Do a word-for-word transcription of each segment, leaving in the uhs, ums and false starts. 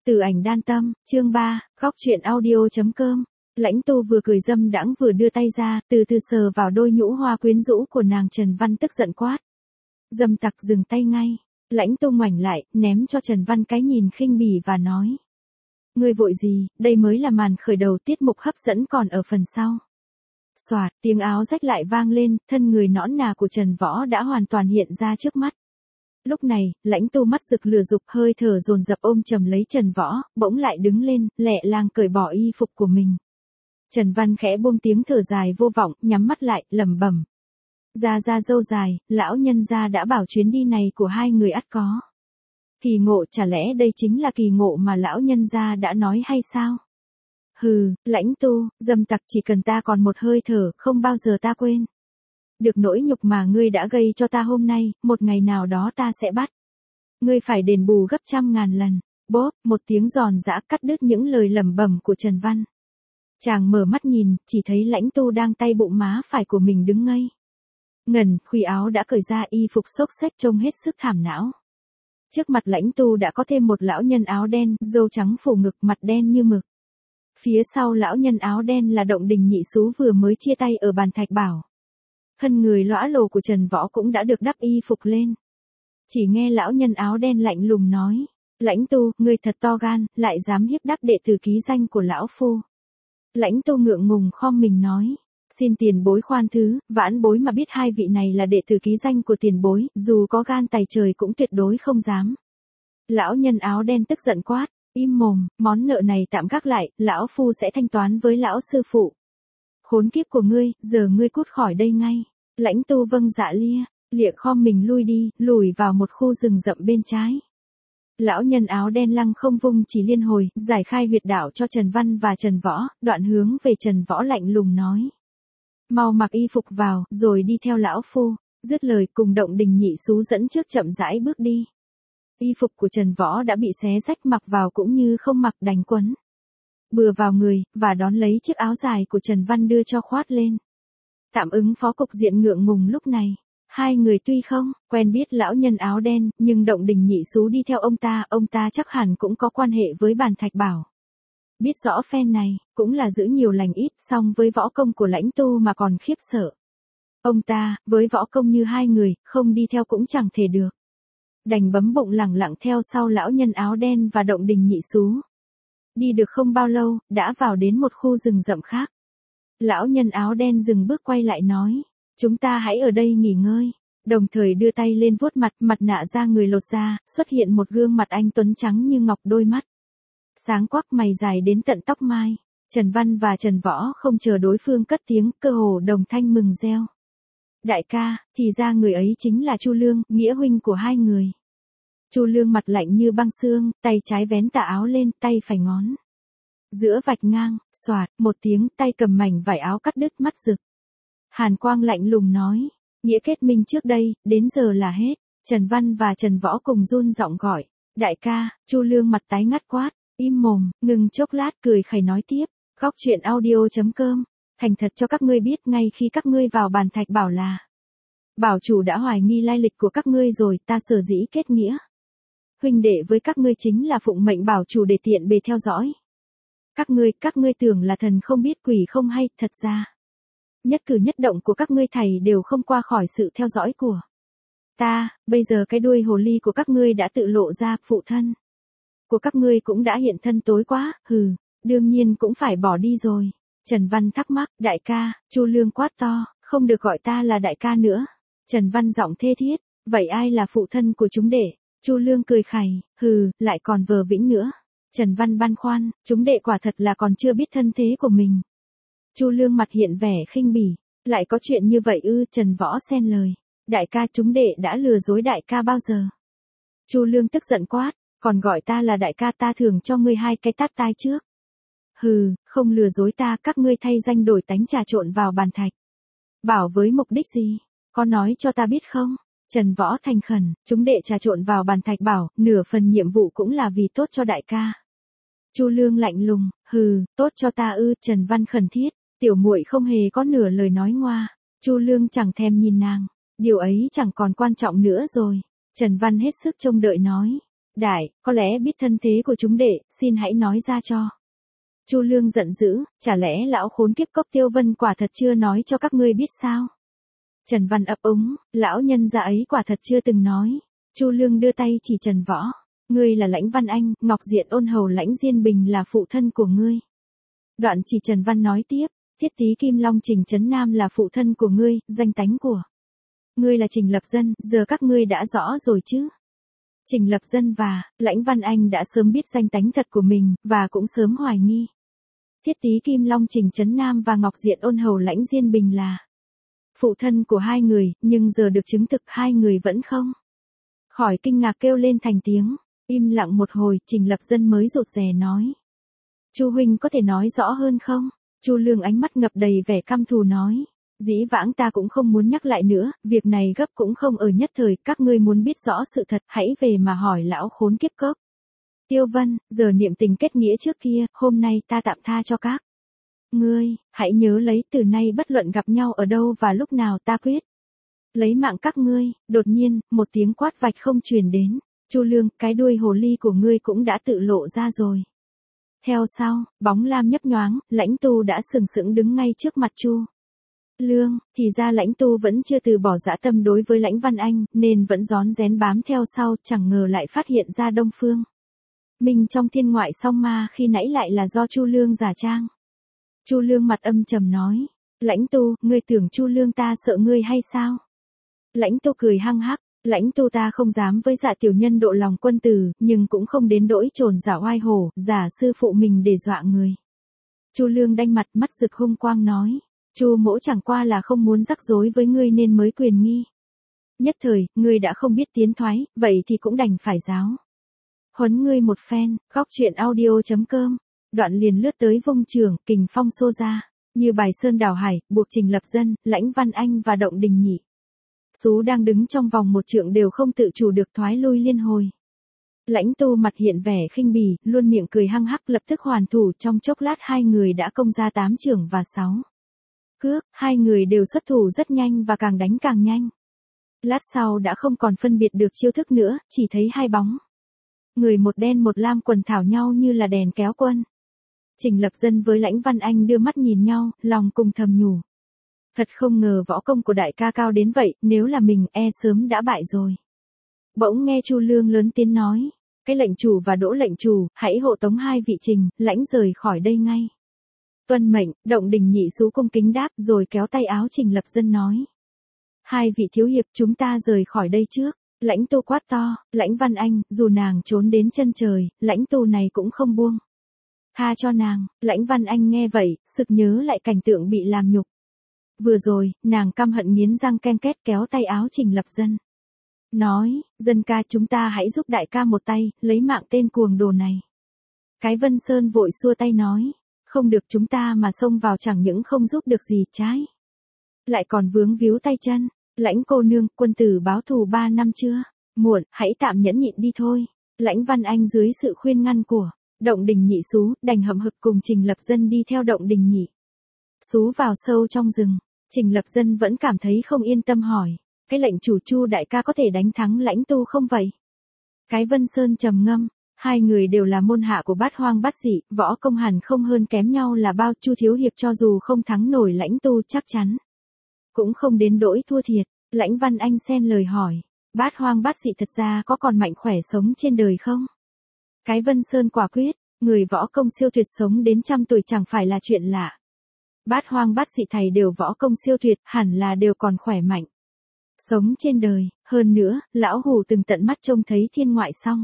Từ ảnh đan tâm, chương ba, góc truyện audio.com. Lãnh Tu vừa cười dâm đãng vừa đưa tay ra, từ từ sờ vào đôi nhũ hoa quyến rũ của nàng. Trần Văn tức giận quát. Dâm tặc dừng tay ngay. Lãnh Tu ngoảnh lại, ném cho Trần Văn cái nhìn khinh bỉ và nói. Ngươi vội gì, đây mới là màn khởi đầu, tiết mục hấp dẫn còn ở phần sau. Xoạt, tiếng áo rách lại vang lên, thân người nõn nà của Trần Võ đã hoàn toàn hiện ra trước mắt. Lúc này, Lãnh Tu mắt rực lửa dục, hơi thở dồn dập ôm chầm lấy Trần Võ, bỗng lại đứng lên, lẹ làng cởi bỏ y phục của mình. Trần Văn khẽ buông tiếng thở dài vô vọng, nhắm mắt lại, lẩm bẩm. Ra ra dâu dài, lão nhân gia đã bảo chuyến đi này của hai người ắt có kỳ ngộ, chả lẽ đây chính là kỳ ngộ mà lão nhân gia đã nói hay sao? Hừ, Lãnh Tu, dâm tặc, chỉ cần ta còn một hơi thở, không bao giờ ta quên được nỗi nhục mà ngươi đã gây cho ta hôm nay, một ngày nào đó ta sẽ bắt ngươi phải đền bù gấp trăm ngàn lần. Bốp, một tiếng giòn giã cắt đứt những lời lẩm bẩm của Trần Văn. Chàng mở mắt nhìn, chỉ thấy Lãnh Tu đang tay bụng má phải của mình đứng ngây ngần, khuy áo đã cởi ra, y phục xốc xếch trông hết sức thảm não. Trước mặt Lãnh Tu đã có thêm một lão nhân áo đen, râu trắng phủ ngực, mặt đen như mực. Phía sau lão nhân áo đen là Động Đình Nhị Xú vừa mới chia tay ở bàn thạch bảo. Thân người lõa lồ của Trần Võ cũng đã được đắp y phục lên. Chỉ nghe lão nhân áo đen lạnh lùng nói. Lãnh Tu, ngươi thật to gan, lại dám hiếp đáp đệ tử ký danh của lão phu. Lãnh Tu ngượng ngùng khom mình nói. Xin tiền bối khoan thứ, vãn bối mà biết hai vị này là đệ tử ký danh của tiền bối, dù có gan tày trời cũng tuyệt đối không dám. Lão nhân áo đen tức giận quát. Im mồm, món nợ này tạm gác lại, lão phu sẽ thanh toán với lão sư phụ. Khốn kiếp của ngươi, giờ ngươi cút khỏi đây ngay. Lãnh Tu vâng dạ lia, lịa khom mình lui đi, lùi vào một khu rừng rậm bên trái. Lão nhân áo đen lăng không vung chỉ liên hồi, giải khai huyệt đạo cho Trần Văn và Trần Võ, đoạn hướng về Trần Võ lạnh lùng nói. Mau mặc y phục vào, rồi đi theo lão phu. Dứt lời, cùng Động Đình Nhị Xú dẫn trước chậm rãi bước đi. Y phục của Trần Võ đã bị xé rách, mặc vào cũng như không mặc, đành quấn bừa vào người, và đón lấy chiếc áo dài của Trần Văn đưa cho khoát lên. Tạm ứng phó cục diện ngượng ngùng lúc này. Hai người tuy không quen biết lão nhân áo đen, nhưng Động Đình Nhị Xú đi theo ông ta, ông ta chắc hẳn cũng có quan hệ với bàn thạch bảo. Biết rõ phen này, cũng là giữ nhiều lành ít, song với võ công của Lãnh Tu mà còn khiếp sợ. Ông ta, với võ công như hai người, không đi theo cũng chẳng thể được. Đành bấm bụng lẳng lặng theo sau lão nhân áo đen và Động Đình Nhị Xú. Đi được không bao lâu, đã vào đến một khu rừng rậm khác. Lão nhân áo đen dừng bước quay lại nói. Chúng ta hãy ở đây nghỉ ngơi. Đồng thời đưa tay lên vuốt mặt, mặt nạ da người lột ra, xuất hiện một gương mặt anh tuấn trắng như ngọc, đôi mắt sáng quắc, mày dài đến tận tóc mai. Trần Văn và Trần Võ không chờ đối phương cất tiếng, cơ hồ đồng thanh mừng reo. Đại ca, thì ra người ấy chính là Chu Lương, nghĩa huynh của hai người. Chu Lương mặt lạnh như băng xương, tay trái vén tà áo lên, tay phải ngón giữa vạch ngang, xoạt, một tiếng, tay cầm mảnh vải áo cắt đứt, mắt rực hàn quang lạnh lùng nói. Nghĩa kết minh trước đây, đến giờ là hết. Trần Văn và Trần Võ cùng run giọng gọi. Đại ca. Chu Lương mặt tái ngắt quát. Im mồm, ngừng chốc lát, cười khẩy nói tiếp. Góc truyện audio.com. Thành thật cho các ngươi biết, ngay khi các ngươi vào bàn thạch bảo là bảo chủ đã hoài nghi lai lịch của các ngươi rồi, ta sở dĩ kết nghĩa huynh đệ với các ngươi chính là phụng mệnh bảo chủ để tiện bề theo dõi các ngươi. Các ngươi tưởng là thần không biết quỷ không hay, thật ra nhất cử nhất động của các ngươi thầy đều không qua khỏi sự theo dõi của ta. Bây giờ cái đuôi hồ ly của các ngươi đã tự lộ ra, phụ thân của các ngươi cũng đã hiện thân tối quá. Hừ, đương nhiên cũng phải bỏ đi rồi. Trần Văn thắc mắc. Đại ca. Chu Lương quát to. Không được gọi ta là đại ca nữa. Trần Văn giọng thê thiết. Vậy ai là phụ thân của chúng đệ? Chu Lương cười khẩy. Hừ, lại còn vờ vĩnh nữa. Trần Văn băn khoăn. Chúng đệ quả thật là còn chưa biết thân thế của mình. Chu Lương mặt hiện vẻ khinh bỉ. Lại có chuyện như vậy ư? Trần Võ xen lời. Đại ca, chúng đệ đã lừa dối đại ca bao giờ? Chu Lương tức giận quát. Còn gọi ta là đại ca, ta thường cho ngươi hai cái tát tai trước. Hừ, không lừa dối ta, các ngươi thay danh đổi tánh trà trộn vào bàn thạch bảo với mục đích gì? Có nói cho ta biết không? Trần Võ thành khẩn. Chúng đệ trà trộn vào bàn thạch bảo, nửa phần nhiệm vụ cũng là vì tốt cho đại ca. Chu Lương lạnh lùng. Hừ, tốt cho ta ư? Trần Văn khẩn thiết. Tiểu muội không hề có nửa lời nói ngoa. Chu Lương chẳng thèm nhìn nàng. Điều ấy chẳng còn quan trọng nữa rồi. Trần Văn hết sức trông đợi nói. Đại, có lẽ biết thân thế của chúng đệ, xin hãy nói ra cho. Chu Lương giận dữ, chả lẽ lão khốn kiếp Cốc Tiêu Vân quả thật chưa nói cho các ngươi biết sao? Trần Văn ấp úng, lão nhân gia ấy quả thật chưa từng nói. Chu Lương đưa tay chỉ Trần Võ. Ngươi là Lãnh Văn Anh, Ngọc Diện ôn hầu Lãnh Diên Bình là phụ thân của ngươi. Đoạn chỉ Trần Văn nói tiếp, Thiết Tý Kim Long Trình Trấn Nam là phụ thân của ngươi, danh tánh của ngươi là Trình Lập Dân, giờ các ngươi đã rõ rồi chứ? Trình Lập Dân và Lãnh Văn Anh đã sớm biết danh tánh thật của mình, và cũng sớm hoài nghi. Thiết Tý Kim Long Trình Trấn Nam và Ngọc Diện ôn hầu Lãnh Diên Bình là phụ thân của hai người, nhưng giờ được chứng thực hai người vẫn không khỏi kinh ngạc kêu lên thành tiếng. Im lặng một hồi, Trình Lập Dân mới rụt rè nói. Chu huynh có thể nói rõ hơn không? Chu Lương ánh mắt ngập đầy vẻ căm thù nói. Dĩ vãng ta cũng không muốn nhắc lại nữa, việc này gấp cũng không ở nhất thời, các ngươi muốn biết rõ sự thật, hãy về mà hỏi lão khốn kiếp Cốc Tiêu Vân, giờ niệm tình kết nghĩa trước kia, hôm nay ta tạm tha cho các ngươi, hãy nhớ lấy từ nay bất luận gặp nhau ở đâu và lúc nào ta quyết lấy mạng các ngươi. Đột nhiên, một tiếng quát vạch không truyền đến. Chu Lương, cái đuôi hồ ly của ngươi cũng đã tự lộ ra rồi. Theo sau, bóng lam nhấp nhoáng, Lãnh Tu đã sừng sững đứng ngay trước mặt Chu Lương, thì ra Lãnh Tu vẫn chưa từ bỏ dã tâm đối với Lãnh Văn Anh, nên vẫn rón rén bám theo sau, chẳng ngờ lại phát hiện ra Đông Phương Minh trong thiên ngoại song ma khi nãy lại là do Chu Lương giả trang. Chu Lương mặt âm trầm nói, Lãnh Tu, ngươi tưởng Chu Lương ta sợ ngươi hay sao? Lãnh Tu cười hăng hắc, Lãnh Tu ta không dám với dạ tiểu nhân độ lòng quân tử, nhưng cũng không đến đỗi trồn giả oai hổ, giả sư phụ mình để dọa người. Chu Lương đanh mặt, mắt rực hung quang nói, Chu mỗ chẳng qua là không muốn rắc rối với ngươi nên mới quyền nghi. Nhất thời, ngươi đã không biết tiến thoái, vậy thì cũng đành phải giáo huấn ngươi một phen. Góc truyện audio chấm com. Đoạn liền lướt tới vung trường, kình phong xô ra, như bài sơn đảo hải, buộc Trình Lập Dân, Lãnh Văn Anh và Động Đình Nhị Sú đang đứng trong vòng một trượng đều không tự chủ được thoái lui liên hồi. Lãnh Tu mặt hiện vẻ khinh bỉ, luôn miệng cười hăng hắc, lập tức hoàn thủ, trong chốc lát hai người đã công ra tám chưởng và sáu cước, hai người đều xuất thủ rất nhanh và càng đánh càng nhanh. Lát sau đã không còn phân biệt được chiêu thức nữa, chỉ thấy hai bóng người một đen một lam quần thảo nhau như là đèn kéo quân. Trình Lập Dân với Lãnh Văn Anh đưa mắt nhìn nhau, lòng cùng thầm nhủ. Thật không ngờ võ công của đại ca cao đến vậy, nếu là mình e sớm đã bại rồi. Bỗng nghe Chu Lương lớn tiếng nói, cái lệnh chủ và Đỗ lệnh chủ, hãy hộ tống hai vị Trình, Lãnh rời khỏi đây ngay. Tuân mệnh. Động Đình Nhị Sú cung kính đáp rồi kéo tay áo Trình Lập Dân nói. Hai vị thiếu hiệp, chúng ta rời khỏi đây trước. Lãnh Tu quát to, Lãnh Văn Anh, dù nàng trốn đến chân trời, Lãnh Tu này cũng không buông tha cho nàng. Lãnh Văn Anh nghe vậy, sực nhớ lại cảnh tượng bị làm nhục vừa rồi, nàng căm hận nghiến răng ken két kéo tay áo Trình Lập Dân. Nói, Dân ca, chúng ta hãy giúp đại ca một tay, lấy mạng tên cuồng đồ này. Cái Vân Sơn vội xua tay nói, không được, chúng ta mà xông vào chẳng những không giúp được gì trái lại còn vướng víu tay chân. Lãnh cô nương, quân tử báo thù ba năm chưa muộn, hãy tạm nhẫn nhịn đi thôi. Lãnh Văn Anh dưới sự khuyên ngăn của Động Đình Nhị Sú, đành hậm hực cùng Trình Lập Dân đi theo Động Đình Nhị Sú vào sâu trong rừng. Trình Lập Dân vẫn cảm thấy không yên tâm hỏi, cái lệnh chủ Chu đại ca có thể đánh thắng Lãnh Tu không vậy? Cái Vân Sơn trầm ngâm, hai người đều là môn hạ của Bát Hoang Bát Dị, võ công hẳn không hơn kém nhau là bao. Chu thiếu hiệp cho dù không thắng nổi Lãnh Tu chắc chắn cũng không đến đỗi thua thiệt. Lãnh Văn Anh xen lời hỏi, Bát Hoang Bát Dị thật ra có còn mạnh khỏe sống trên đời không? Cái Vân Sơn quả quyết, người võ công siêu tuyệt sống đến trăm tuổi chẳng phải là chuyện lạ. Bát Hoang Bát Dị thầy đều võ công siêu tuyệt, hẳn là đều còn khỏe mạnh sống trên đời. Hơn nữa, lão hủ từng tận mắt trông thấy thiên ngoại song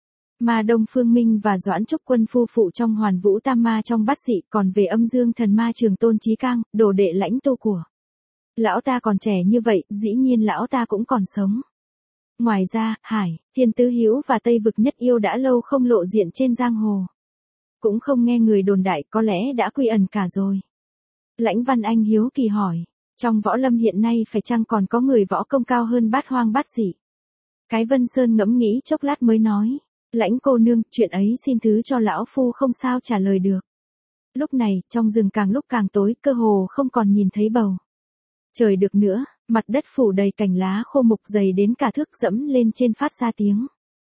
mà Đông Phương Minh và Doãn Trúc Quân phu phụ trong Hoàn Vũ Tam Ma trong Bát Dị. Còn về Âm Dương Thần Ma Trường Tôn Chí Cang, đồ đệ Lãnh Tu của lão ta còn trẻ như vậy, dĩ nhiên lão ta cũng còn sống. Ngoài ra, Hải, Thiên Tứ Hữu và Tây Vực Nhất Yêu đã lâu không lộ diện trên giang hồ, cũng không nghe người đồn đại, có lẽ đã quy ẩn cả rồi. Lãnh Văn Anh hiếu kỳ hỏi, trong võ lâm hiện nay phải chăng còn có người võ công cao hơn Bát Hoang Bát Dị? Cái Vân Sơn ngẫm nghĩ chốc lát mới nói, Lãnh cô nương, chuyện ấy xin thứ cho lão phu không sao trả lời được. Lúc này, trong rừng càng lúc càng tối, cơ hồ không còn nhìn thấy bầu trời được nữa, mặt đất phủ đầy cành lá khô mục dày đến cả thước dẫm lên trên phát ra tiếng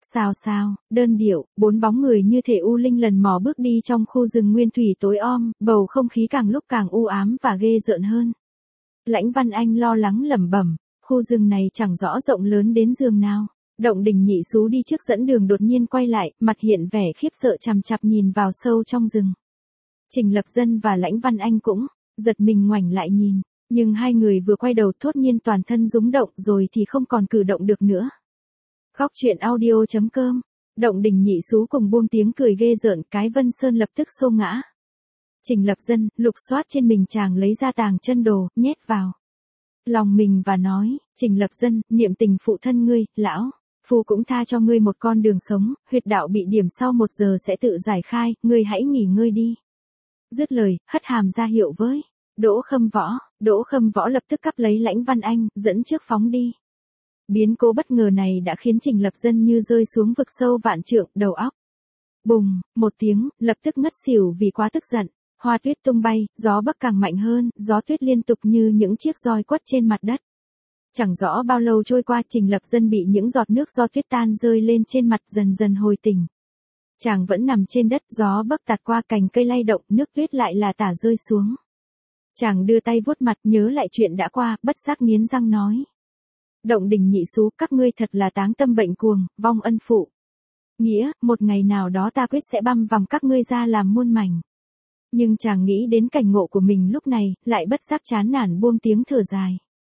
Sao sao, đơn điệu, bốn bóng người như thể u linh lần mò bước đi trong khu rừng nguyên thủy tối om, bầu không khí càng lúc càng u ám và ghê rợn hơn. Lãnh Văn Anh lo lắng lẩm bẩm, khu rừng này chẳng rõ rộng lớn đến giường nào. Động Đình Nhị Xú đi trước dẫn đường đột nhiên quay lại, mặt hiện vẻ khiếp sợ chằm chằm nhìn vào sâu trong rừng. Trình Lập Dân và Lãnh Văn Anh cũng giật mình ngoảnh lại nhìn, nhưng hai người vừa quay đầu thốt nhiên toàn thân rúng động rồi thì không còn cử động được nữa. Góc truyện audio chấm com. Động Đình Nhị Xú cùng buông tiếng cười ghê rợn, cái Vân Sơn lập tức xô ngã. Trình Lập Dân lục soát trên mình chàng lấy ra tàng chân đồ, nhét vào lòng mình và nói, Trình Lập Dân, niệm tình phụ thân ngươi, lão phu cũng tha cho ngươi một con đường sống, huyệt đạo bị điểm sau một giờ sẽ tự giải khai, ngươi hãy nghỉ ngơi đi. Dứt lời, hất hàm ra hiệu với Đỗ Khâm Võ, Đỗ Khâm Võ lập tức cắp lấy Lãnh Văn Anh, dẫn trước phóng đi. Biến cố bất ngờ này đã khiến Trình Lập Dân như rơi xuống vực sâu vạn trượng, đầu óc bùng, một tiếng, lập tức ngất xỉu vì quá tức giận. Hoa tuyết tung bay, gió bắc càng mạnh hơn, gió tuyết liên tục như những chiếc roi quất trên mặt đất. Chẳng rõ bao lâu trôi qua, Trình Lập Dân bị những giọt nước do tuyết tan rơi lên trên mặt dần dần hồi tỉnh. Chàng vẫn nằm trên đất, gió bắc tạt qua cành cây lay động, nước tuyết lại là tả rơi xuống. Chàng đưa tay vuốt mặt, nhớ lại chuyện đã qua, bất giác nghiến răng nói. Động Đình Nhị Xú, các ngươi thật là táng tâm bệnh cuồng, vong ân phụ. Nghĩa, một ngày nào đó ta quyết sẽ băm vằm các ngươi ra làm muôn mảnh. Nhưng chàng nghĩ đến cảnh ngộ của mình lúc này, lại bất giác chán nản buông tiếng thở dài.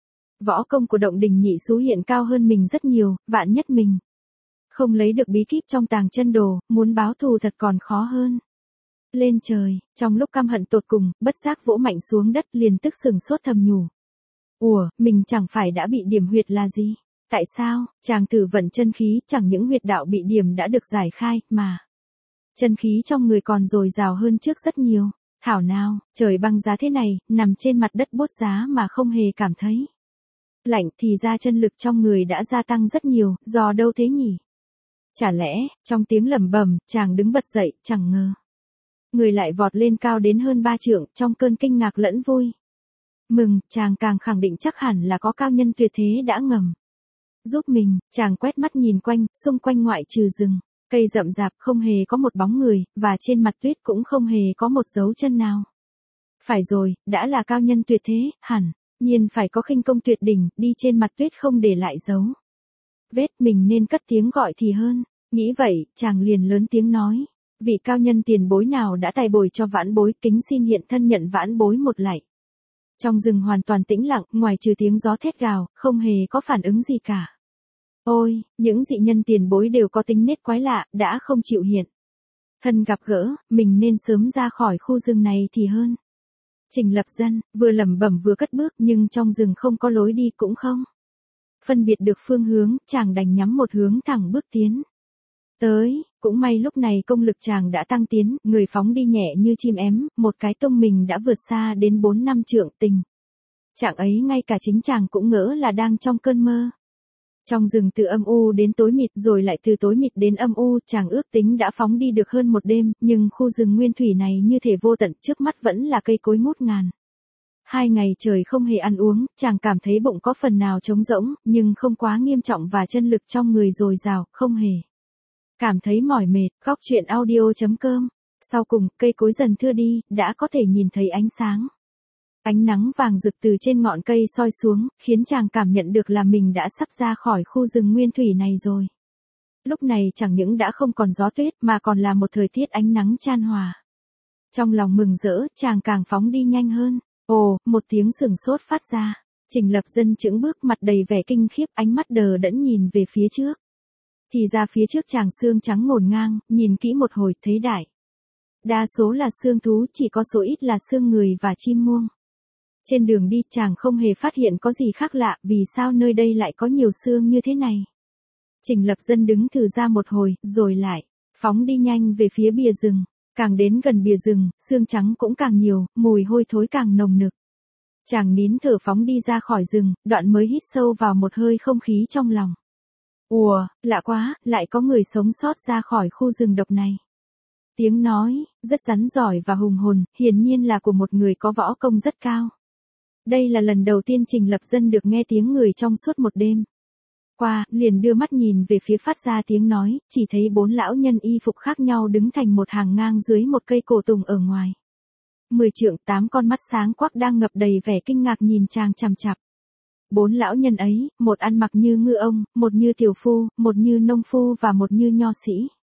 Võ công của Động Đình Nhị Xú hiện cao hơn mình rất nhiều, vạn nhất mình không lấy được bí kíp trong tàng chân đồ, muốn báo thù thật còn khó hơn. Lên trời, trong lúc căm hận tột cùng, bất giác vỗ mạnh xuống đất liền tức sừng sốt thầm nhủ. Ủa, mình chẳng phải đã bị điểm huyệt là gì? Tại sao, chàng thử vận chân khí, chẳng những huyệt đạo bị điểm đã được giải khai, mà chân khí trong người còn dồi dào hơn trước rất nhiều. Thảo nào, trời băng giá thế này, nằm trên mặt đất bốt giá mà không hề cảm thấy lạnh thì ra chân lực trong người đã gia tăng rất nhiều, do đâu thế nhỉ? Chả lẽ, trong tiếng lẩm bẩm, chàng đứng bật dậy, chẳng ngờ người lại vọt lên cao đến hơn ba trượng, trong cơn kinh ngạc lẫn vui mừng, chàng càng khẳng định chắc hẳn là có cao nhân tuyệt thế đã ngầm giúp mình. Chàng quét mắt nhìn quanh, xung quanh ngoại trừ rừng cây rậm rạp, không hề có một bóng người, và trên mặt tuyết cũng không hề có một dấu chân nào. Phải rồi, đã là cao nhân tuyệt thế, hẳn nhiên phải có khinh công tuyệt đỉnh, đi trên mặt tuyết không để lại dấu vết, mình nên cất tiếng gọi thì hơn. Nghĩ vậy, chàng liền lớn tiếng nói, vị cao nhân tiền bối nào đã tài bồi cho vãn bối, kính xin hiện thân nhận vãn bối một lạy. Trong rừng hoàn toàn tĩnh lặng, ngoài trừ tiếng gió thét gào, không hề có phản ứng gì cả. Ôi, những dị nhân tiền bối đều có tính nết quái lạ, đã không chịu hiện thân gặp gỡ, mình nên sớm ra khỏi khu rừng này thì hơn. Trình Lập Dân vừa lẩm bẩm vừa cất bước, nhưng trong rừng không có lối đi cũng không phân biệt được phương hướng, chàng đành nhắm một hướng thẳng bước tiến tới. Cũng may lúc này công lực chàng đã tăng tiến, người phóng đi nhẹ như chim én, một cái tung mình đã vượt xa đến bốn năm trượng. Tình trạng ấy ngay cả chính chàng cũng ngỡ là đang trong cơn mơ. Trong rừng từ âm u đến tối mịt, rồi lại từ tối mịt đến âm u, chàng ước tính đã phóng đi được hơn một đêm, nhưng khu rừng nguyên thủy này như thể vô tận, trước mắt vẫn là cây cối ngút ngàn. Hai ngày trời không hề ăn uống, chàng cảm thấy bụng có phần nào trống rỗng, nhưng không quá nghiêm trọng và chân lực trong người dồi dào, không hề cảm thấy mỏi mệt. Góc truyện audio chấm com. Sau cùng, cây cối dần thưa đi, đã có thể nhìn thấy ánh sáng. Ánh nắng vàng rực từ trên ngọn cây soi xuống, khiến chàng cảm nhận được là mình đã sắp ra khỏi khu rừng nguyên thủy này rồi. Lúc này chẳng những đã không còn gió tuyết mà còn là một thời tiết ánh nắng chan hòa. Trong lòng mừng rỡ, chàng càng phóng đi nhanh hơn. Ồ, một tiếng sừng sốt phát ra. Trình Lập Dân chững bước, mặt đầy vẻ kinh khiếp, ánh mắt đờ đẫn nhìn về phía trước. Thì ra phía trước chàng xương trắng ngổn ngang, nhìn kỹ một hồi thấy đại đa số là xương thú, chỉ có số ít là xương người và chim muông. Trên đường đi chàng không hề phát hiện có gì khác lạ, vì sao nơi đây lại có nhiều xương như thế này. Trình Lập Dân đứng thử ra một hồi, rồi lại phóng đi nhanh về phía bìa rừng. Càng đến gần bìa rừng, xương trắng cũng càng nhiều, mùi hôi thối càng nồng nực. Chàng nín thở phóng đi ra khỏi rừng, đoạn mới hít sâu vào một hơi không khí trong lòng. Ùa, lạ quá, lại có người sống sót ra khỏi khu rừng độc này. Tiếng nói, rất rắn giỏi và hùng hồn, hiển nhiên là của một người có võ công rất cao. Đây là lần đầu tiên Trình Lập Dân được nghe tiếng người trong suốt một đêm. qua, liền đưa mắt nhìn về phía phát ra tiếng nói, chỉ thấy bốn lão nhân y phục khác nhau đứng thành một hàng ngang dưới một cây cổ tùng ở ngoài. Mười trượng tám con mắt sáng quắc đang ngập đầy vẻ kinh ngạc nhìn chàng chằm chằm. Bốn lão nhân ấy, một ăn mặc như ngư ông, một như tiểu phu, một như nông phu và một như nho sĩ.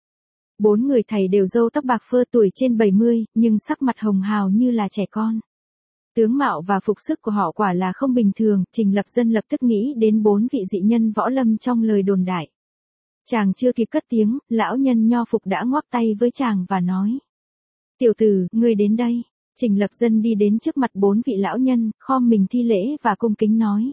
Bốn người thầy đều râu tóc bạc phơ tuổi trên bảy mươi, nhưng sắc mặt hồng hào như là trẻ con. Tướng mạo và phục sức của họ quả là không bình thường, Trình Lập Dân lập tức nghĩ đến bốn vị dị nhân võ lâm trong lời đồn đại. Chàng chưa kịp cất tiếng, lão nhân nho phục đã ngoắc tay với chàng và nói. Tiểu tử, ngươi đến đây. Trình Lập Dân đi đến trước mặt bốn vị lão nhân, khom mình thi lễ và cung kính nói.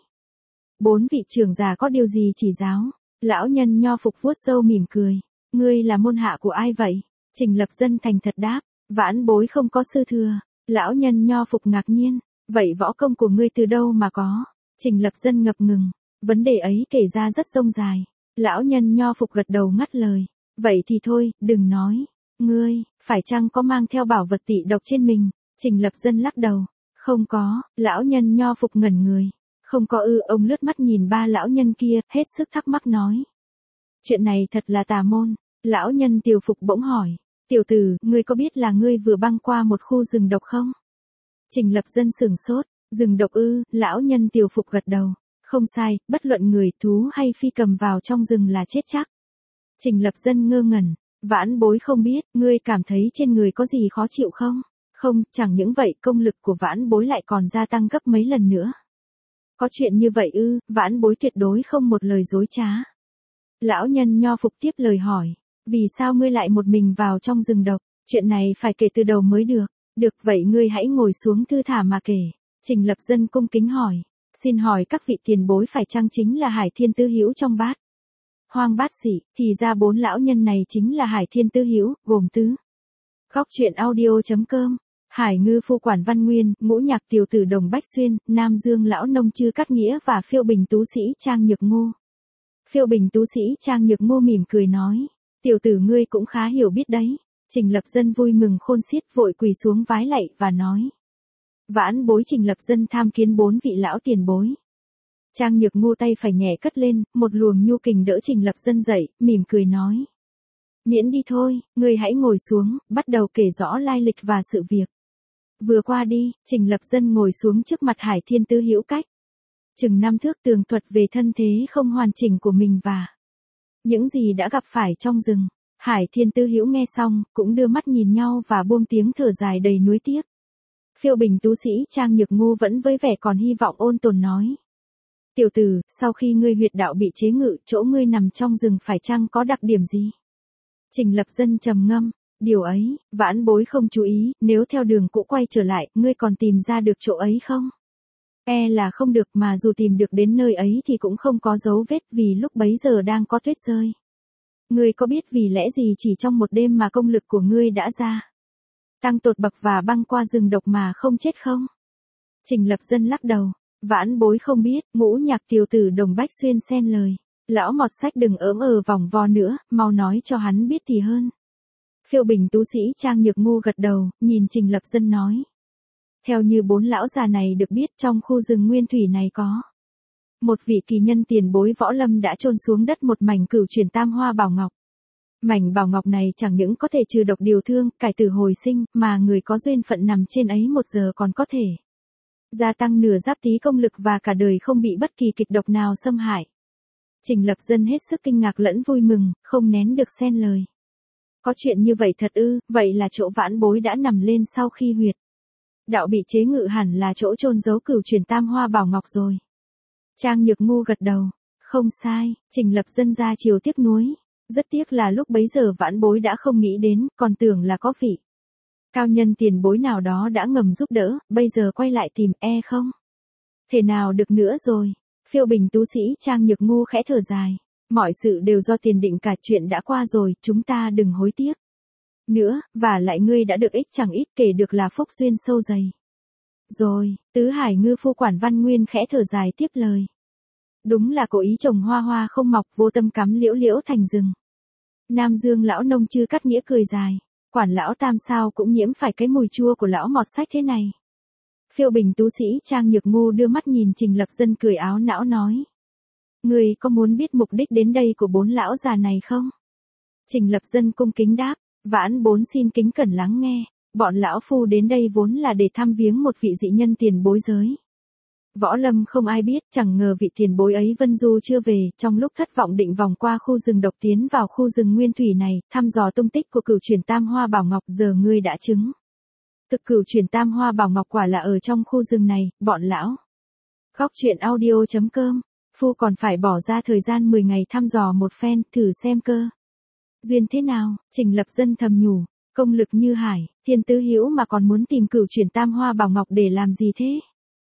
Bốn vị trưởng già có điều gì chỉ giáo? Lão nhân nho phục vuốt râu mỉm cười. Ngươi là môn hạ của ai vậy? Trình Lập Dân thành thật đáp. Vãn bối không có sư thừa. Lão nhân nho phục ngạc nhiên. Vậy võ công của ngươi từ đâu mà có? Trình Lập Dân ngập ngừng. Vấn đề ấy kể ra rất rông dài. Lão nhân nho phục gật đầu ngắt lời. Vậy thì thôi, đừng nói. Ngươi, phải chăng có mang theo bảo vật tị độc trên mình? Trình Lập Dân lắc đầu. Không có, lão nhân nho phục ngẩn người. Không có ư, ông lướt mắt nhìn ba lão nhân kia, hết sức thắc mắc nói. Chuyện này thật là tà môn. Lão nhân tiểu phục bỗng hỏi. Tiểu tử, ngươi có biết là ngươi vừa băng qua một khu rừng độc không? Trình Lập Dân sửng sốt. Rừng độc ư? Lão nhân tiểu phục gật đầu. Không sai, bất luận người, thú hay phi cầm vào trong rừng là chết chắc. Trình Lập Dân ngơ ngẩn. Vãn bối không biết, ngươi cảm thấy trên người có gì khó chịu không? Không, chẳng những vậy, công lực của vãn bối lại còn gia tăng gấp mấy lần nữa. Có chuyện như vậy ư? Vãn bối tuyệt đối không một lời dối trá. Lão nhân nho phục tiếp lời hỏi. Vì sao ngươi lại một mình vào trong rừng độc? Chuyện này phải kể từ đầu mới được. Được vậy ngươi hãy ngồi xuống thư thả mà kể. Trình Lập Dân cung kính hỏi. Xin hỏi các vị tiền bối phải chăng chính là Hải Thiên Tứ Hữu trong bát? Hoang bát dị, thì ra bốn lão nhân này chính là Hải Thiên Tứ Hữu, gồm tứ. Góc truyện audio.com. Hải Ngư Phu Quản Văn Nguyên, Ngũ Nhạc Tiểu Tử Đồng Bách Xuyên, Nam Dương Lão Nông Chư Cát Nghĩa và Phiêu Bình Tú Sĩ Trang Nhược Ngô. Phiêu Bình Tú Sĩ Trang Nhược Ngô mỉm cười nói. Tiểu tử ngươi cũng khá hiểu biết đấy. Trình Lập Dân vui mừng khôn xiết vội quỳ xuống vái lạy và nói. Vãn bối Trình Lập Dân tham kiến bốn vị lão tiền bối. Trang Nhược Ngô tay phải nhẹ cất lên, một luồng nhu kình đỡ Trình Lập Dân dậy, mỉm cười nói. Miễn đi thôi, ngươi hãy ngồi xuống, bắt đầu kể rõ lai lịch và sự việc. Vừa qua đi, Trình Lập Dân ngồi xuống trước mặt Hải Thiên Tứ Hữu cách. Chừng năm thước tường thuật về thân thế không hoàn chỉnh của mình và những gì đã gặp phải trong rừng. Hải Thiên Tứ Hữu nghe xong, cũng đưa mắt nhìn nhau và buông tiếng thở dài đầy nuối tiếc. Phiêu Bình Tú Sĩ Trang Nhược Ngô vẫn với vẻ còn hy vọng ôn tồn nói. Tiểu tử, sau khi ngươi huyệt đạo bị chế ngự, chỗ ngươi nằm trong rừng phải chăng có đặc điểm gì? Trình Lập Dân trầm ngâm. Điều ấy, vãn bối không chú ý, nếu theo đường cũ quay trở lại, ngươi còn tìm ra được chỗ ấy không? E là không được, mà dù tìm được đến nơi ấy thì cũng không có dấu vết vì lúc bấy giờ đang có tuyết rơi. Ngươi có biết vì lẽ gì chỉ trong một đêm mà công lực của ngươi đã ra tăng tột bậc và băng qua rừng độc mà không chết không? Trình Lập Dân lắc đầu. Vãn bối không biết. Ngũ Nhạc Tiểu Tử Đồng Bách Xuyên xen lời. Lão Mọt Sách đừng ỡm ờ vòng vo nữa, mau nói cho hắn biết thì hơn. Phiêu Bình Tú Sĩ Trang Nhược Ngô gật đầu, nhìn Trình Lập Dân nói. Theo như bốn lão già này được biết, trong khu rừng nguyên thủy này có một vị kỳ nhân tiền bối võ lâm đã chôn xuống đất một mảnh cửu chuyển tam hoa bảo ngọc. Mảnh bảo ngọc này chẳng những có thể trừ độc điều thương, cải tử hồi sinh, mà người có duyên phận nằm trên ấy một giờ còn có thể gia tăng nửa giáp tí công lực và cả đời không bị bất kỳ kịch độc nào xâm hại. Trình Lập Dân hết sức kinh ngạc lẫn vui mừng, không nén được xen lời. Có chuyện như vậy thật ư? Vậy là chỗ vãn bối đã nằm lên sau khi huyệt đạo bị chế ngự hẳn là chỗ chôn giấu cửu chuyển tam hoa bảo ngọc rồi. Trang Nhược Ngô gật đầu. Không sai. Trình Lập Dân ra chiều tiếc nuối. Rất tiếc là lúc bấy giờ vãn bối đã không nghĩ đến, còn tưởng là có vị cao nhân tiền bối nào đó đã ngầm giúp đỡ, bây giờ quay lại tìm e không thể nào được nữa rồi. Phiêu Bình Tú Sĩ Trang Nhược Ngô khẽ thở dài. Mọi sự đều do tiền định, cả chuyện đã qua rồi, chúng ta đừng hối tiếc nữa, và lại ngươi đã được ích chẳng ít, kể được là phúc duyên sâu dày. Rồi, Tứ Hải Ngư Phu Quản Văn Nguyên khẽ thở dài tiếp lời. Đúng là cố ý trồng hoa hoa không mọc, vô tâm cắm liễu liễu thành rừng. Nam Dương Lão Nông Chư Cát Nghĩa cười dài. Quản lão tam sao cũng nhiễm phải cái mùi chua của lão Mọt Sách thế này. Phiêu Bình Tú Sĩ Trang Nhược Ngô đưa mắt nhìn Trình Lập Dân cười áo não nói. Ngươi có muốn biết mục đích đến đây của bốn lão già này không? Trình Lập Dân cung kính đáp, Vãn Bối xin kính cẩn lắng nghe, bọn lão phu đến đây vốn là để thăm viếng một vị dị nhân tiền bối giới. Võ lâm không ai biết, chẳng ngờ vị tiền bối ấy vân du chưa về, trong lúc thất vọng định vòng qua khu rừng độc tiến vào khu rừng nguyên thủy này, thăm dò tung tích của cửu truyền tam hoa bảo ngọc, giờ ngươi đã chứng. Thực cửu truyền tam hoa bảo ngọc quả là ở trong khu rừng này, bọn lão. Góc truyện audio chấm com, phu còn phải bỏ ra thời gian mười ngày thăm dò một phen, thử xem cơ. Duyên thế nào, Trình Lập Dân thầm nhủ, công lực như hải, thiên tứ hữu mà còn muốn tìm cửu truyền tam hoa bảo ngọc để làm gì thế?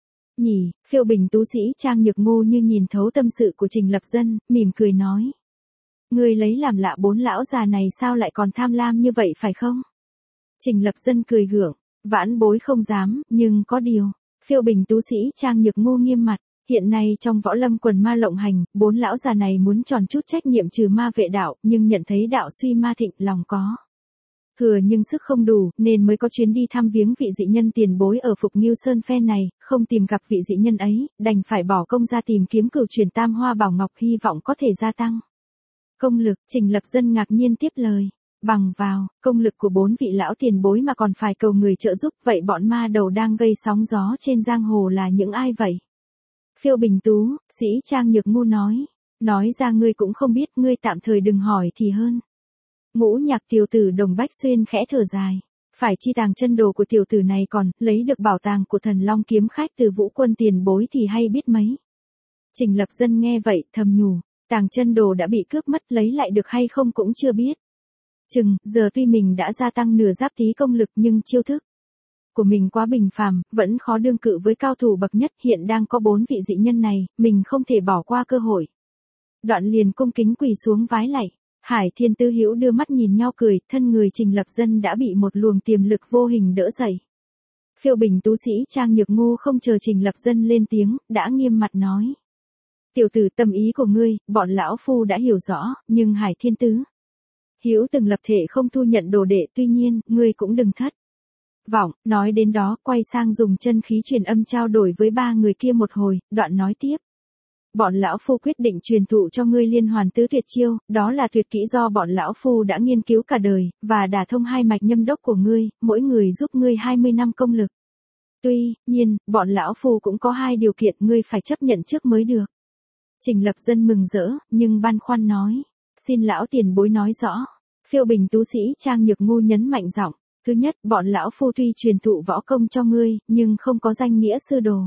Nhỉ, Phiêu Bình tú sĩ Trang Nhược Ngô như nhìn thấu tâm sự của Trình Lập Dân, mỉm cười nói. Ngươi lấy làm lạ bốn lão già này sao lại còn tham lam như vậy phải không? Trình Lập Dân cười gượng, Vãn Bối không dám, nhưng có điều. Phiêu Bình tú sĩ Trang Nhược Ngô nghiêm mặt, hiện nay trong võ lâm quần ma lộng hành, bốn lão già này muốn tròn chút trách nhiệm trừ ma vệ đạo, nhưng nhận thấy đạo suy ma thịnh, lòng có thừa nhưng sức không đủ, nên mới có chuyến đi thăm viếng vị dị nhân tiền bối ở Phục Ngưu Sơn phen này, không tìm gặp vị dị nhân ấy, đành phải bỏ công ra tìm kiếm cửu truyền tam hoa bảo ngọc, hy vọng có thể gia tăng công lực. Trình Lập Dân ngạc nhiên tiếp lời, bằng vào công lực của bốn vị lão tiền bối mà còn phải cầu người trợ giúp, vậy bọn ma đầu đang gây sóng gió trên giang hồ là những ai vậy? Phiêu Bình tú sĩ Trang Nhược Ngô nói, nói ra ngươi cũng không biết, ngươi tạm thời đừng hỏi thì hơn. Ngũ Nhạc tiểu tử Đồng Bách Xuyên khẽ thở dài, phải chi tàng chân đồ của tiểu tử này còn, lấy được bảo tàng của Thần Long kiếm khách từ Vũ Quân tiền bối thì hay biết mấy. Trình Lập Dân nghe vậy thầm nhủ, tàng chân đồ đã bị cướp mất, lấy lại được hay không cũng chưa biết. Chừng, giờ tuy mình đã gia tăng nửa giáp tí công lực nhưng chiêu thức của mình quá bình phàm, vẫn khó đương cự với cao thủ bậc nhất, hiện đang có bốn vị dị nhân này, mình không thể bỏ qua cơ hội. Đoạn liền cung kính quỳ xuống vái lạy. Hải Thiên Tứ Hữu đưa mắt nhìn nhau cười, thân người Trình Lập Dân đã bị một luồng tiềm lực vô hình đỡ dậy. Phiêu Bình tú sĩ Trang Nhược Ngô không chờ Trình Lập Dân lên tiếng, đã nghiêm mặt nói. Tiểu tử, tâm ý của ngươi, bọn lão phu đã hiểu rõ, nhưng Hải Thiên Tứ Hữu từng lập thể không thu nhận đồ đệ, tuy nhiên, ngươi cũng đừng thất vọng. Nói đến đó, quay sang dùng chân khí truyền âm trao đổi với ba người kia một hồi, đoạn nói tiếp. Bọn lão phu quyết định truyền thụ cho ngươi liên hoàn tứ tuyệt chiêu, đó là tuyệt kỹ do bọn lão phu đã nghiên cứu cả đời, và đả thông hai mạch nhâm đốc của ngươi, mỗi người giúp ngươi hai mươi năm công lực. Tuy nhiên, bọn lão phu cũng có hai điều kiện ngươi phải chấp nhận trước mới được. Trình Lập Dân mừng rỡ, nhưng băn khoăn nói, xin lão tiền bối nói rõ. Phiêu Bình tú sĩ Trang Nhược Ngô nhấn mạnh giọng, thứ nhất, bọn lão phu tuy truyền thụ võ công cho ngươi, nhưng không có danh nghĩa sư đồ.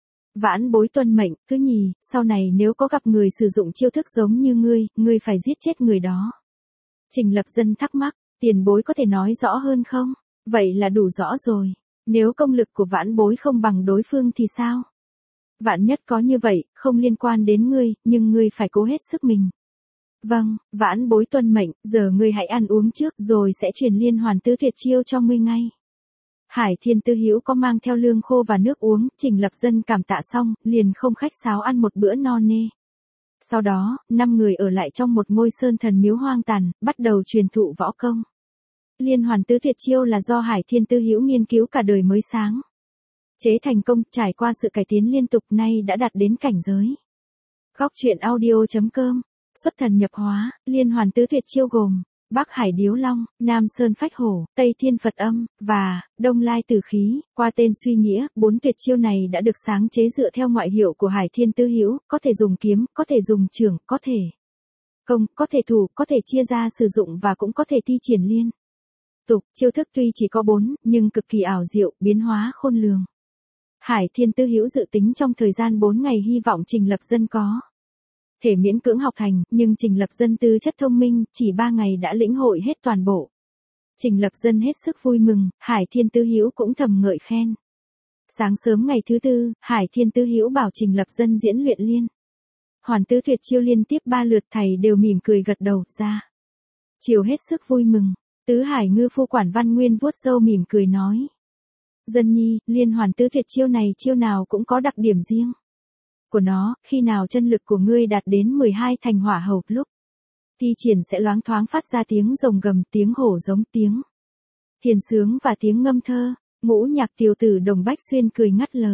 Vãn Bối tuân mệnh. Thứ nhì, sau này nếu có gặp người sử dụng chiêu thức giống như ngươi, ngươi phải giết chết người đó. Trình Lập Dân thắc mắc, tiền bối có thể nói rõ hơn không? Vậy là đủ rõ rồi. Nếu công lực của Vãn Bối không bằng đối phương thì sao? Vạn nhất có như vậy, không liên quan đến ngươi, nhưng ngươi phải cố hết sức mình. Vâng, Vãn Bối tuân mệnh, giờ ngươi hãy ăn uống trước rồi sẽ truyền liên hoàn tứ tuyệt chiêu cho ngươi ngay. Hải Thiên Tứ Hữu có mang theo lương khô và nước uống, Trình Lập Dân cảm tạ xong, liền không khách sáo ăn một bữa no nê. Sau đó, năm người ở lại trong một ngôi sơn thần miếu hoang tàn, bắt đầu truyền thụ võ công. Liên hoàn tứ tuyệt chiêu là do Hải Thiên Tứ Hữu nghiên cứu cả đời mới sáng chế thành công, trải qua sự cải tiến liên tục nay đã đạt đến cảnh giới. Góc truyện audio chấm com, xuất thần nhập hóa, liên hoàn tứ tuyệt chiêu gồm Bắc Hải Điếu Long, Nam Sơn Phách Hổ, Tây Thiên Phật Âm, và Đông Lai Tử Khí. Qua tên suy nghĩa, bốn tuyệt chiêu này đã được sáng chế dựa theo ngoại hiệu của Hải Thiên Tứ Hữu, có thể dùng kiếm, có thể dùng chưởng, có thể công, có thể thủ, có thể chia ra sử dụng và cũng có thể thi triển liên tục. Chiêu thức tuy chỉ có bốn, nhưng cực kỳ ảo diệu, biến hóa khôn lường. Hải Thiên Tứ Hữu dự tính trong thời gian bốn ngày hy vọng Trình Lập Dân có thể miễn cưỡng học thành, nhưng Trình Lập Dân tư chất thông minh, chỉ ba ngày đã lĩnh hội hết toàn bộ. Trình Lập Dân hết sức vui mừng, Hải Thiên Tứ Hữu cũng thầm ngợi khen. Sáng sớm ngày thứ tư, Hải Thiên Tứ Hữu bảo Trình Lập Dân diễn luyện liên hoàn tứ tuyệt chiêu liên tiếp ba lượt, thầy đều mỉm cười gật đầu ra. Chiều hết sức vui mừng, Tứ Hải Ngư Phu Quản Văn Nguyên vuốt râu mỉm cười nói. Dân nhi, liên hoàn tứ tuyệt chiêu này chiêu nào cũng có đặc điểm riêng của nó, khi nào chân lực của ngươi đạt đến mười hai thành hỏa hầu lúc thi triển sẽ loáng thoáng phát ra tiếng rồng gầm, tiếng hổ giống, tiếng thiền sướng và tiếng ngâm thơ. Ngũ Nhạc tiểu tử Đồng Bách Xuyên cười ngắt lời.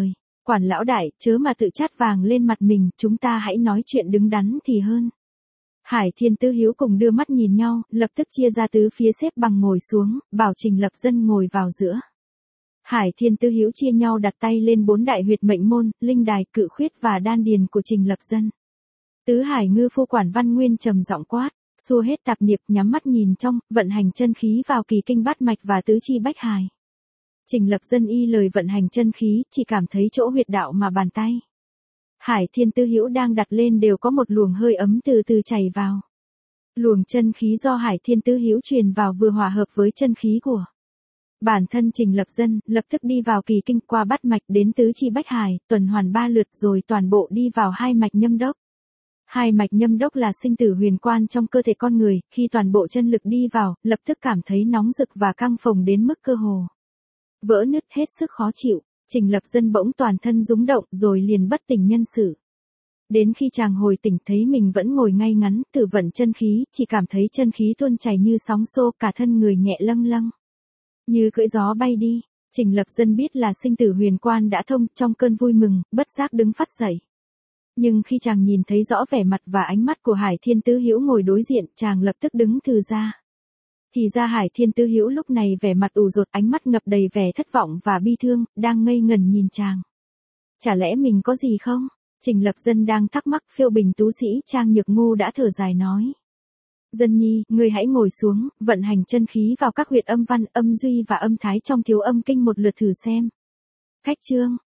Quản lão đại, chớ mà tự chát vàng lên mặt mình, chúng ta hãy nói chuyện đứng đắn thì hơn. Hải Thiên Tứ Hiếu cùng đưa mắt nhìn nhau, lập tức chia ra tứ phía xếp bằng ngồi xuống, bảo Trình Lập Dân ngồi vào giữa. Hải Thiên Tứ Hiếu chia nhau đặt tay lên bốn đại huyệt mệnh môn, linh đài, cự khuyết và đan điền của Trình Lập Dân. Tứ Hải Ngư Phu Quản Văn Nguyên trầm giọng quát, xua hết tạp niệm, nhắm mắt nhìn trong, vận hành chân khí vào kỳ kinh bát mạch và tứ chi bách hài. Trình Lập Dân y lời vận hành chân khí, chỉ cảm thấy chỗ huyệt đạo mà bàn tay Hải Thiên Tứ Hiếu đang đặt lên đều có một luồng hơi ấm từ từ chảy vào. Luồng chân khí do Hải Thiên Tứ Hiếu truyền vào vừa hòa hợp với chân khí của bản thân Trình Lập Dân, lập tức đi vào kỳ kinh qua bát mạch đến tứ chi bách hài, tuần hoàn ba lượt rồi toàn bộ đi vào hai mạch nhâm đốc. Hai mạch nhâm đốc là sinh tử huyền quan trong cơ thể con người, khi toàn bộ chân lực đi vào, lập tức cảm thấy nóng rực và căng phồng đến mức cơ hồ vỡ nứt, hết sức khó chịu. Trình Lập Dân bỗng toàn thân rúng động rồi liền bất tỉnh nhân sự. Đến khi chàng hồi tỉnh thấy mình vẫn ngồi ngay ngắn, tự vận chân khí, chỉ cảm thấy chân khí tuôn chảy như sóng xô, cả thân người nhẹ lâng lâng, như cưỡi gió bay đi. Trình Lập Dân biết là sinh tử huyền quan đã thông, trong cơn vui mừng, bất giác đứng phắt dậy. Nhưng khi chàng nhìn thấy rõ vẻ mặt và ánh mắt của Hải Thiên Tứ Hiếu ngồi đối diện, chàng lập tức đứng từ ra. Thì ra Hải Thiên Tứ Hiếu lúc này vẻ mặt ủ rột, ánh mắt ngập đầy vẻ thất vọng và bi thương, đang ngây ngẩn nhìn chàng. Chả lẽ mình có gì không? Trình Lập Dân đang thắc mắc, Phiêu Bình Tú Sĩ Trang Nhược Ngu đã thở dài nói. Dân nhi, ngươi hãy ngồi xuống, vận hành chân khí vào các huyệt âm văn, âm duy và âm thái trong thiếu âm kinh một lượt thử xem. Khách chương.